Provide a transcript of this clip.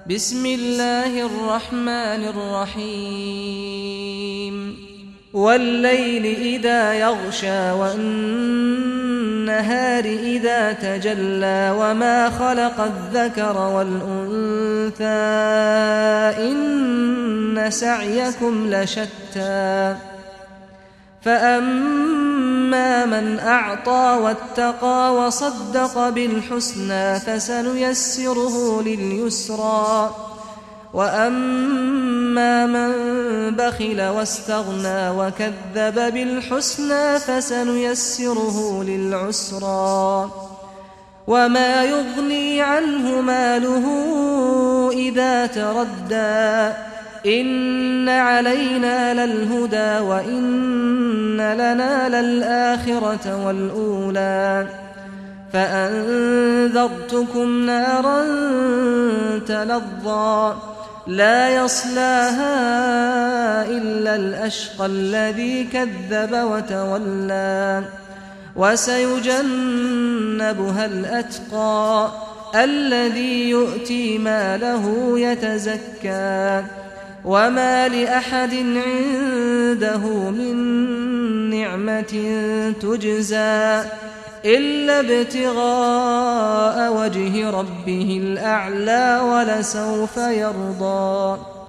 بسم الله الرحمن الرحيم والليل إذا يغشى والنهار إذا تجلى وما خلق الذكر والأنثى إن سعيكم لشتى فأما من أعطى واتقى وصدق بالحسنى فسنيسره لليسرى وأما من بخل واستغنى وكذب بالحسنى فسنيسره للعسرى وما يغني عنه ماله إذا تردى إن علينا للهدى وإن لنا للآخرة والأولى فأنذرتكم نارا تلظى لا يصلاها إلا الأشقى الذي كذب وتولى وسيجنبها الأتقى الذي يؤتي ماله يتزكى وما لأحد عنده من نعمة تجزى إلا ابتغاء وجه ربه الأعلى ولسوف يرضى.